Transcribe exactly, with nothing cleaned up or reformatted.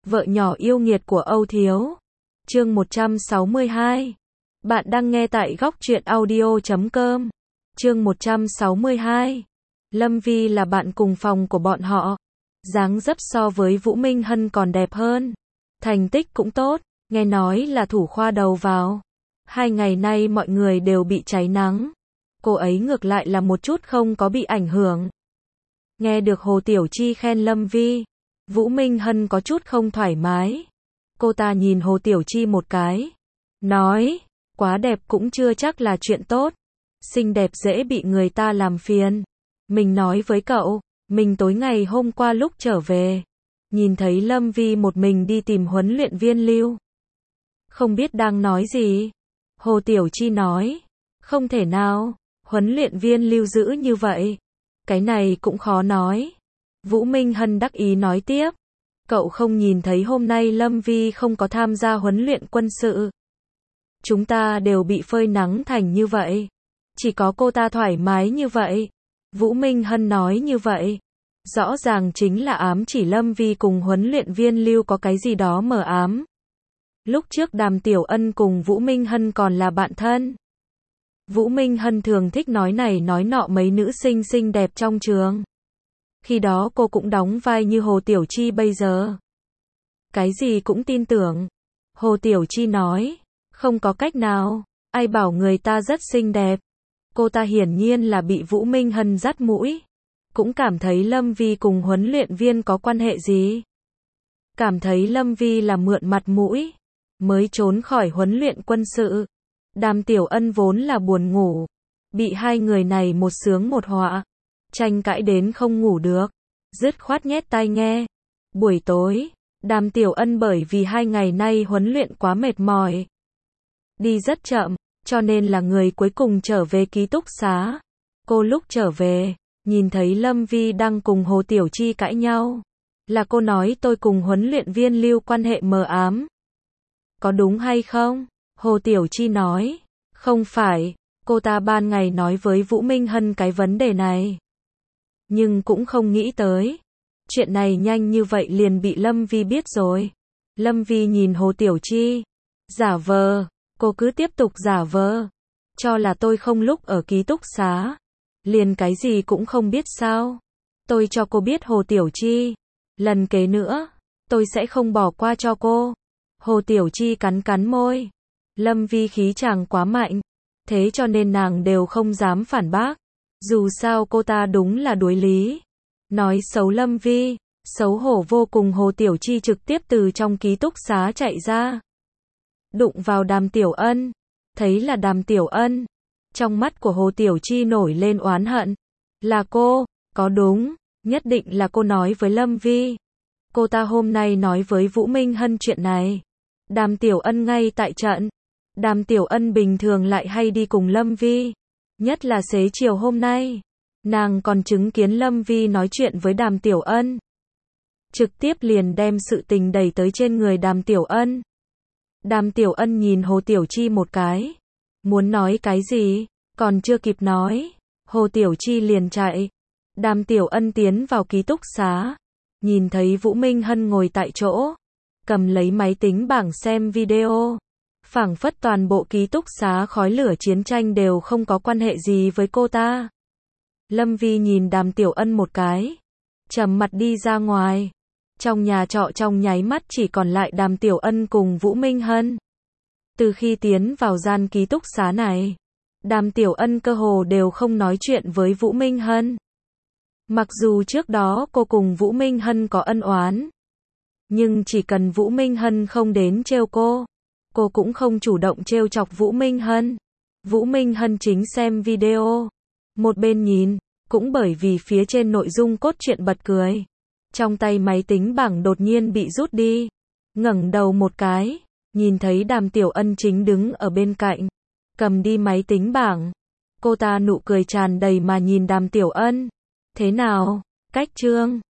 Vợ nhỏ yêu nghiệt của Âu Thiếu. Chương một trăm sáu mươi hai. Bạn đang nghe tại góc truyện audio chấm com. Chương một trăm sáu mươi hai. Lâm Vi là bạn cùng phòng của bọn họ. Dáng dấp so với Vũ Minh Hân còn đẹp hơn. Thành tích cũng tốt, nghe nói là thủ khoa đầu vào. Hai ngày nay mọi người đều bị cháy nắng. Cô ấy ngược lại là một chút không có bị ảnh hưởng. Nghe được Hồ Tiểu Chi khen Lâm Vi, Vũ Minh Hân có chút không thoải mái. Cô ta nhìn Hồ Tiểu Chi một cái, nói, quá đẹp cũng chưa chắc là chuyện tốt. Xinh đẹp dễ bị người ta làm phiền. Mình nói với cậu, mình tối ngày hôm qua lúc trở về, nhìn thấy Lâm Vi một mình đi tìm huấn luyện viên Lưu. Không biết đang nói gì. Hồ Tiểu Chi nói, không thể nào, huấn luyện viên Lưu dữ như vậy. Cái này cũng khó nói. Vũ Minh Hân đắc ý nói tiếp, cậu không nhìn thấy hôm nay Lâm Vi không có tham gia huấn luyện quân sự. Chúng ta đều bị phơi nắng thành như vậy. Chỉ có cô ta thoải mái như vậy. Vũ Minh Hân nói như vậy. Rõ ràng chính là ám chỉ Lâm Vi cùng huấn luyện viên Lưu có cái gì đó mờ ám. Lúc trước Đàm Tiểu Ân cùng Vũ Minh Hân còn là bạn thân. Vũ Minh Hân thường thích nói này nói nọ mấy nữ sinh xinh đẹp trong trường. Khi đó cô cũng đóng vai như Hồ Tiểu Chi bây giờ. Cái gì cũng tin tưởng. Hồ Tiểu Chi nói, không có cách nào, ai bảo người ta rất xinh đẹp. Cô ta hiển nhiên là bị Vũ Minh Hân dắt mũi. Cũng cảm thấy Lâm Vi cùng huấn luyện viên có quan hệ gì. Cảm thấy Lâm Vi là mượn mặt mũi, mới trốn khỏi huấn luyện quân sự. Đàm Tiểu Ân vốn là buồn ngủ. Bị hai người này một sướng một họa. Tranh cãi đến không ngủ được. Dứt khoát nhét tai nghe. Buổi tối, Đàm Tiểu Ân bởi vì hai ngày nay huấn luyện quá mệt mỏi. Đi rất chậm, cho nên là người cuối cùng trở về ký túc xá. Cô lúc trở về, nhìn thấy Lâm Vi đang cùng Hồ Tiểu Chi cãi nhau. Là cô nói tôi cùng huấn luyện viên Lưu quan hệ mờ ám. Có đúng hay không? Hồ Tiểu Chi nói, không phải, cô ta ban ngày nói với Vũ Minh Hân cái vấn đề này. Nhưng cũng không nghĩ tới. Chuyện này nhanh như vậy liền bị Lâm Vi biết rồi. Lâm Vi nhìn Hồ Tiểu Chi. Giả vờ, cô cứ tiếp tục giả vờ. Cho là tôi không lúc ở ký túc xá. Liền cái gì cũng không biết sao. Tôi cho cô biết Hồ Tiểu Chi. Lần kế nữa, tôi sẽ không bỏ qua cho cô. Hồ Tiểu Chi cắn cắn môi. Lâm Vi khí chàng quá mạnh. Thế cho nên nàng đều không dám phản bác. Dù sao cô ta đúng là đuối lý. Nói xấu Lâm Vi, xấu hổ vô cùng. Hồ Tiểu Chi trực tiếp từ trong ký túc xá chạy ra. Đụng vào Đàm Tiểu Ân. Thấy là Đàm Tiểu Ân. Trong mắt của Hồ Tiểu Chi nổi lên oán hận. Là cô, có đúng, nhất định là cô nói với Lâm Vi. Cô ta hôm nay nói với Vũ Minh Hân chuyện này. Đàm Tiểu Ân ngay tại trận. Đàm Tiểu Ân bình thường lại hay đi cùng Lâm Vi. Nhất là xế chiều hôm nay. Nàng còn chứng kiến Lâm Vi nói chuyện với Đàm Tiểu Ân. Trực tiếp liền đem sự tình đẩy tới trên người Đàm Tiểu Ân. Đàm Tiểu Ân nhìn Hồ Tiểu Chi một cái. Muốn nói cái gì, còn chưa kịp nói. Hồ Tiểu Chi liền chạy. Đàm Tiểu Ân tiến vào ký túc xá. Nhìn thấy Vũ Minh Hân ngồi tại chỗ. Cầm lấy máy tính bảng xem video. Phảng phất toàn bộ ký túc xá khói lửa chiến tranh đều không có quan hệ gì với cô ta. Lâm Vi nhìn Đàm Tiểu Ân một cái. Trầm mặt đi ra ngoài. Trong nhà trọ trong nháy mắt chỉ còn lại Đàm Tiểu Ân cùng Vũ Minh Hân. Từ khi tiến vào gian ký túc xá này, Đàm Tiểu Ân cơ hồ đều không nói chuyện với Vũ Minh Hân. Mặc dù trước đó cô cùng Vũ Minh Hân có ân oán. Nhưng chỉ cần Vũ Minh Hân không đến trêu cô, cô cũng không chủ động trêu chọc Vũ Minh Hân. Vũ Minh Hân chính xem video. Một bên nhìn, cũng bởi vì phía trên nội dung cốt truyện bật cười. Trong tay máy tính bảng đột nhiên bị rút đi. Ngẩng đầu một cái, nhìn thấy Đàm Tiểu Ân chính đứng ở bên cạnh. Cầm đi máy tính bảng. Cô ta nụ cười tràn đầy mà nhìn Đàm Tiểu Ân. Thế nào, cách chương?